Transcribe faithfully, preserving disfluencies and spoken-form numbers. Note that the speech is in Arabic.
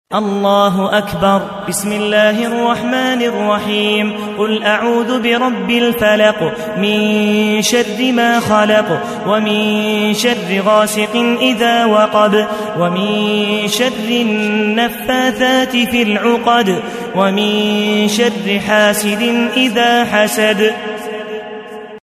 الله أكبر. بسم الله الرحمن الرحيم. قل أعوذ برب الفلق من شر ما خلق ومن شر غاسق إذا وقب ومن شر النفاثات في العقد ومن شر حاسد إذا حسد.